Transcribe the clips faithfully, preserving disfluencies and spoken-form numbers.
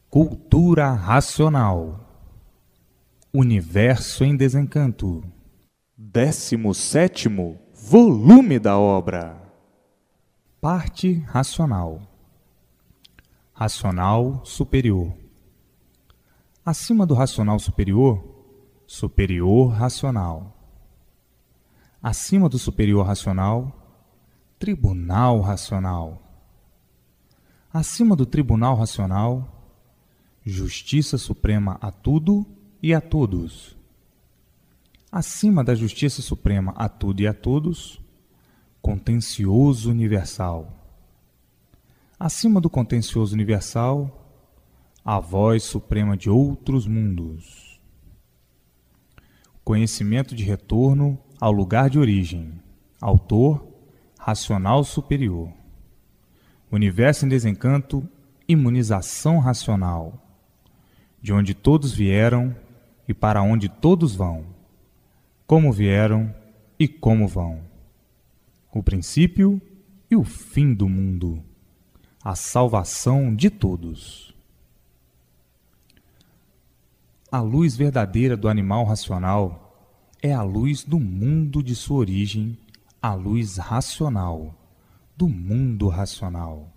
Cultura racional. Universo em desencanto. Décimo sétimo volume da obra. Parte racional. Racional superior. Acima do racional superior, superior racional. Acima do superior racional, tribunal racional. Acima do tribunal racional, justiça suprema a tudo e a todos. Acima da justiça suprema a tudo e a todos, contencioso universal. Acima do contencioso universal, a voz suprema de outros mundos. Conhecimento de retorno ao lugar de origem. Autor, racional superior. Universo em desencanto, imunização racional. De onde todos vieram e para onde todos vão. Como vieram e como vão. O princípio e o fim do mundo. A salvação de todos. A luz verdadeira do animal racional é a luz do mundo de sua origem, a luz racional, do mundo racional.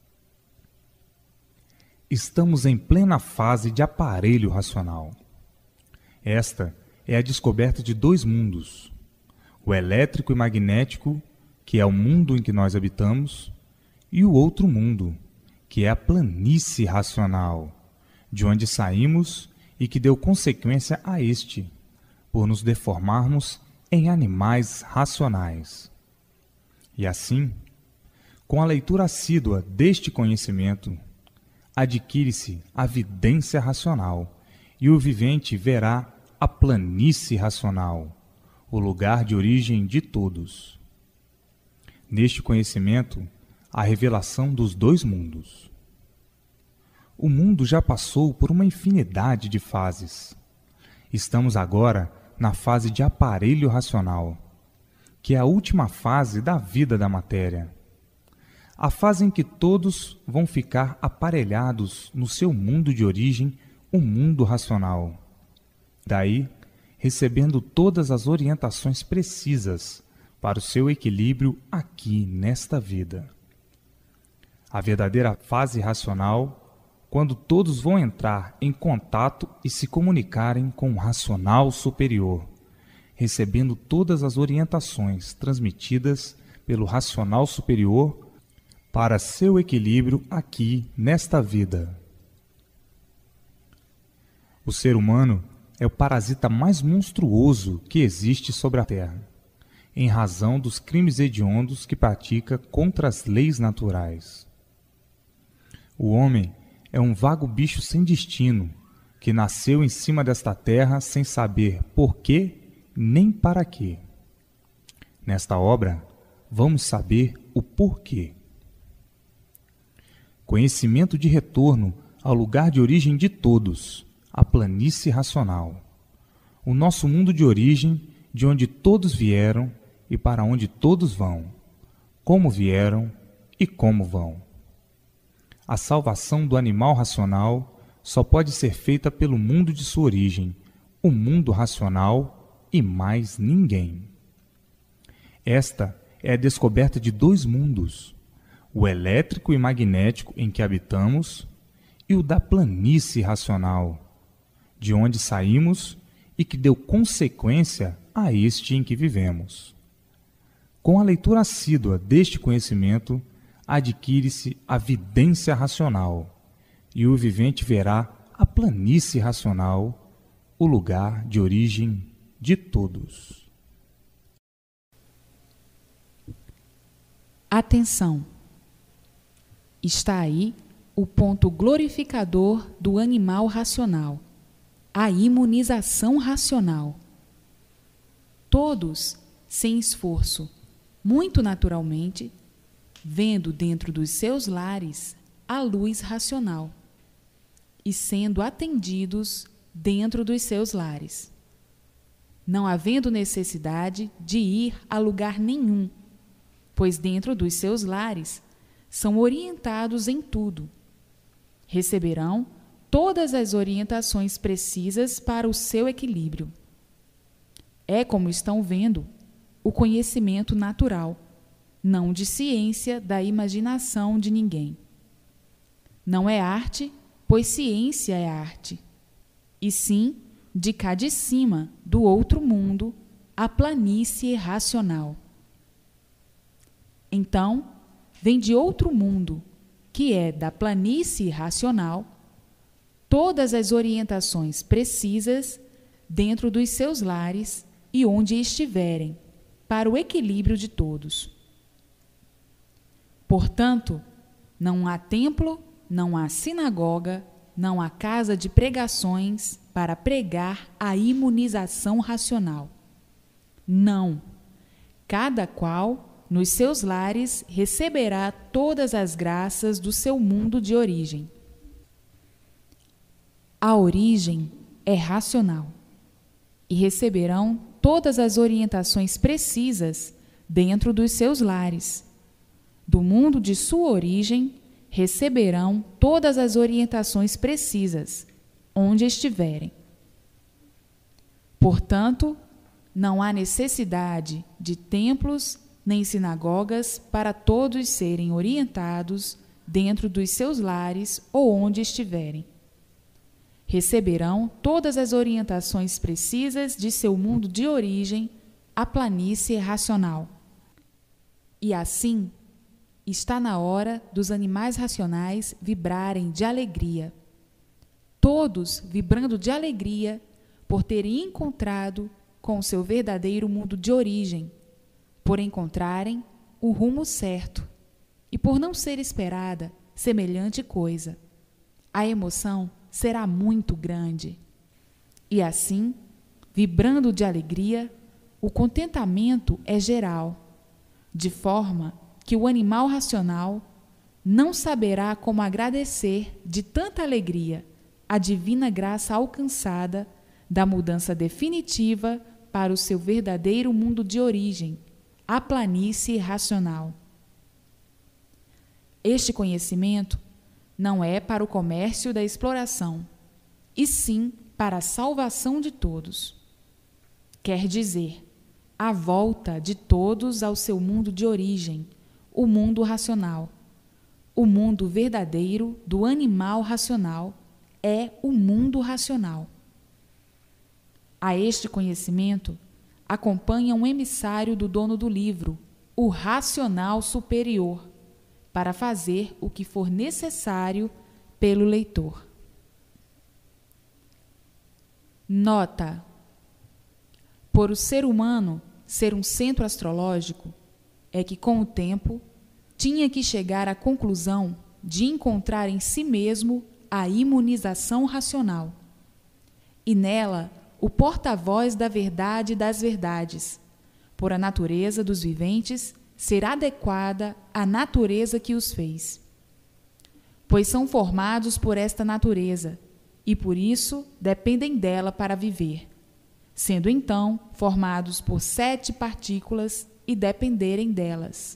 Estamos em plena fase de aparelho racional. Esta é a descoberta de dois mundos, o elétrico e magnético, que é o mundo em que nós habitamos, e o outro mundo, que é a planície racional, de onde saímos e que deu consequência a este, por nos deformarmos em animais racionais. E assim, com a leitura assídua deste conhecimento, adquire-se a vidência racional, e o vivente verá a planície racional, o lugar de origem de todos. Neste conhecimento, a revelação dos dois mundos. O mundo já passou por uma infinidade de fases. Estamos agora na fase de aparelho racional, que é a última fase da vida da matéria. A fase em que todos vão ficar aparelhados no seu mundo de origem, o mundo racional. Daí, recebendo todas as orientações precisas para o seu equilíbrio aqui nesta vida. A verdadeira fase racional, quando todos vão entrar em contato e se comunicarem com o racional superior, recebendo todas as orientações transmitidas pelo racional superior para seu equilíbrio aqui nesta vida. O ser humano é o parasita mais monstruoso que existe sobre a Terra, em razão dos crimes hediondos que pratica contra as leis naturais. O homem é um vago bicho sem destino, que nasceu em cima desta terra sem saber por quê nem para quê. Nesta obra, vamos saber o porquê. Conhecimento de retorno ao lugar de origem de todos, a planície racional. O nosso mundo de origem, de onde todos vieram e para onde todos vão. Como vieram e como vão. A salvação do animal racional só pode ser feita pelo mundo de sua origem, o mundo racional e mais ninguém. Esta é a descoberta de dois mundos, o elétrico e magnético em que habitamos e o da planície racional, de onde saímos e que deu consequência a este em que vivemos. Com a leitura assídua deste conhecimento, adquire-se a vidência racional, e o vivente verá a planície racional, o lugar de origem de todos. Atenção! Está aí o ponto glorificador do animal racional, a imunização racional. Todos, sem esforço, muito naturalmente, vendo dentro dos seus lares a luz racional e sendo atendidos dentro dos seus lares, não havendo necessidade de ir a lugar nenhum, pois dentro dos seus lares são orientados em tudo. Receberão todas as orientações precisas para o seu equilíbrio. É, como estão vendo, o conhecimento natural, não de ciência da imaginação de ninguém. Não é arte, pois ciência é arte, e sim de cá de cima, do outro mundo, a planície racional. Então, vem de outro mundo, que é da planície racional, todas as orientações precisas dentro dos seus lares e onde estiverem, para o equilíbrio de todos. Portanto, não há templo, não há sinagoga, não há casa de pregações para pregar a imunização racional. Não. Cada qual, nos seus lares, receberá todas as graças do seu mundo de origem. A origem é racional, e receberão todas as orientações precisas dentro dos seus lares. Do mundo de sua origem, receberão todas as orientações precisas, onde estiverem. Portanto, não há necessidade de templos nem sinagogas para todos serem orientados dentro dos seus lares ou onde estiverem. Receberão todas as orientações precisas de seu mundo de origem, a planície racional. E assim, está na hora dos animais racionais vibrarem de alegria. Todos vibrando de alegria por terem encontrado com o seu verdadeiro mundo de origem, por encontrarem o rumo certo e por não ser esperada semelhante coisa. A emoção será muito grande. E assim, vibrando de alegria, o contentamento é geral, de forma que o animal racional não saberá como agradecer de tanta alegria a divina graça alcançada da mudança definitiva para o seu verdadeiro mundo de origem, a planície racional. Este conhecimento não é para o comércio da exploração, e sim para a salvação de todos. Quer dizer, a volta de todos ao seu mundo de origem, o mundo racional. O mundo verdadeiro do animal racional é o mundo racional. A este conhecimento acompanha um emissário do dono do livro, o racional superior, para fazer o que for necessário pelo leitor. Nota: por o ser humano ser um centro astrológico, é que com o tempo tinha que chegar à conclusão de encontrar em si mesmo a imunização racional, e nela o porta-voz da verdade das verdades, por a natureza dos viventes ser adequada à natureza que os fez. Pois são formados por esta natureza, e por isso dependem dela para viver, sendo então formados por sete partículas e dependerem delas.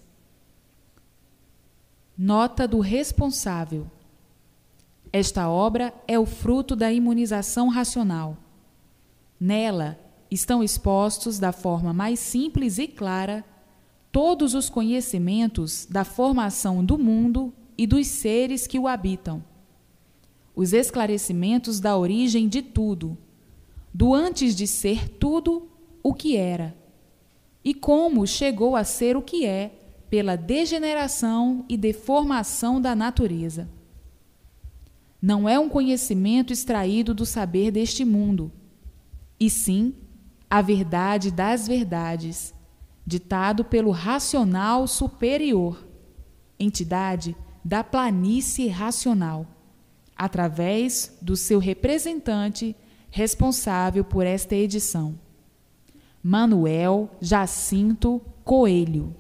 Nota do responsável. Esta obra é o fruto da imunização racional. Nela estão expostos da forma mais simples e clara todos os conhecimentos da formação do mundo e dos seres que o habitam, os esclarecimentos da origem de tudo, do antes de ser tudo o que era, e como chegou a ser o que é pela degeneração e deformação da natureza. Não é um conhecimento extraído do saber deste mundo, e sim a verdade das verdades, ditado pelo racional superior, entidade da planície racional, através do seu representante responsável por esta edição, Manuel Jacinto Coelho.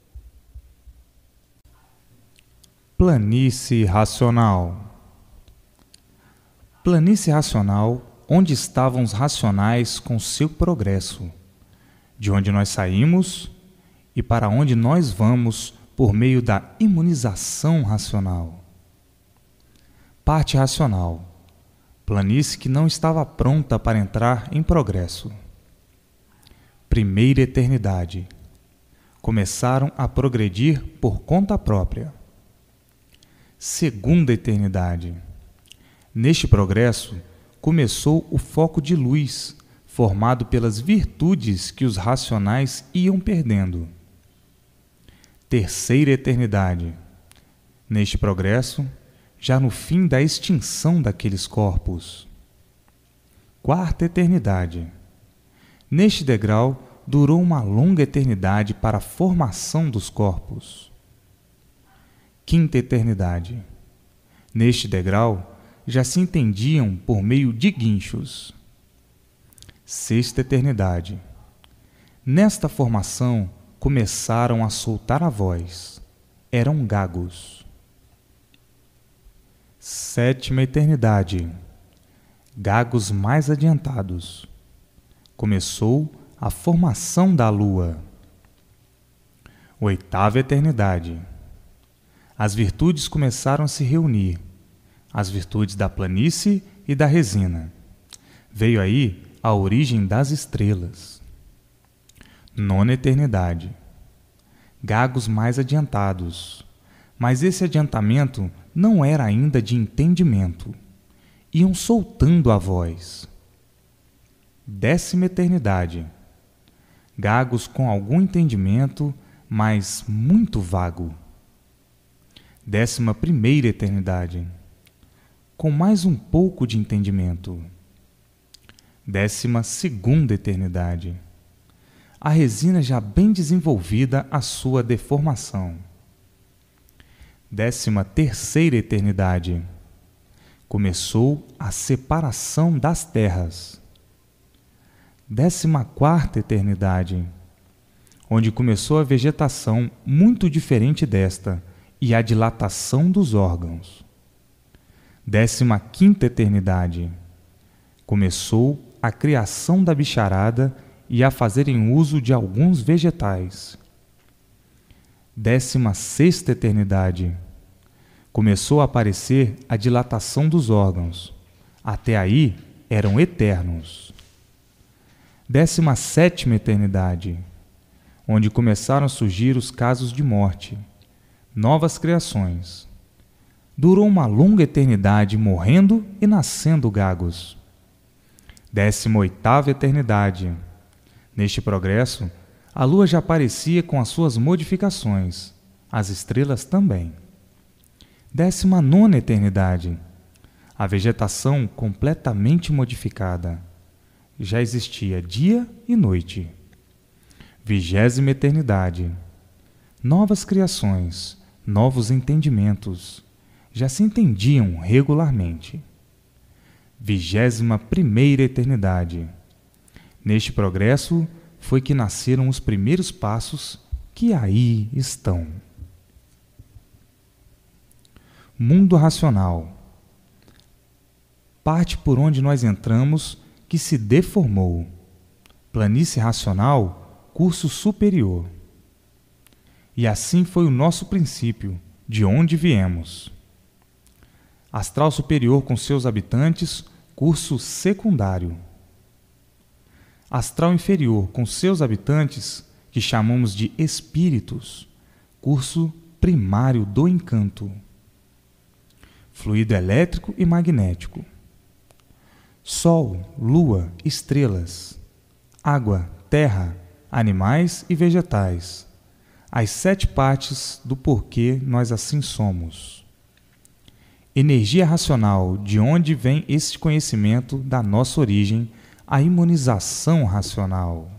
Planície racional. Planície racional, onde estavam os racionais com seu progresso, de onde nós saímos e para onde nós vamos por meio da imunização racional. Parte racional. Planície que não estava pronta para entrar em progresso. Primeira eternidade. Começaram a progredir por conta própria. Segunda eternidade. Neste progresso, começou o foco de luz, formado pelas virtudes que os racionais iam perdendo. Terceira eternidade. Neste progresso, já no fim da extinção daqueles corpos. Quarta eternidade. Neste degrau, durou uma longa eternidade para a formação dos corpos. Quinta eternidade. Neste degrau, já se entendiam por meio de guinchos. Sexta eternidade. Nesta formação, começaram a soltar a voz. Eram gagos. Sétima eternidade. Gagos mais adiantados. Começou a formação da lua. Oitava eternidade. As virtudes começaram a se reunir. As virtudes da planície e da resina. Veio aí a origem das estrelas. Nona eternidade. Gagos mais adiantados. Mas esse adiantamento não era ainda de entendimento. Iam soltando a voz. Décima eternidade. Gagos com algum entendimento, mas muito vago. Décima primeira eternidade. Com mais um pouco de entendimento. Décima segunda eternidade. A resina já bem desenvolvida a sua deformação. Décima terceira eternidade. Começou a separação das terras. Décima quarta eternidade. Onde começou a vegetação muito diferente desta e a dilatação dos órgãos. Décima quinta eternidade. Começou a criação da bicharada e a fazerem uso de alguns vegetais. Décima sexta eternidade. Começou a aparecer a dilatação dos órgãos. Até aí eram eternos. Décima sétima eternidade. Onde começaram a surgir os casos de morte. Novas criações. Durou uma longa eternidade morrendo e nascendo gagos. Décima oitava eternidade. Neste progresso, a lua já aparecia com as suas modificações, as estrelas também. Décima nona eternidade. A vegetação completamente modificada. Já existia dia e noite. Vigésima eternidade. Novas criações, novos entendimentos. Já se entendiam regularmente. Vigésima primeira eternidade. Neste progresso foi que nasceram os primeiros passos que aí estão. Mundo racional. Parte por onde nós entramos que se deformou. Planície racional, curso superior. E assim foi o nosso princípio, de onde viemos. Astral superior com seus habitantes, curso secundário. Astral inferior com seus habitantes, que chamamos de espíritos, curso primário do encanto. Fluido elétrico e magnético. Sol, lua, estrelas, água, terra, animais e vegetais. As sete partes do porquê nós assim somos. Energia racional, de onde vem este conhecimento da nossa origem, a imunização racional.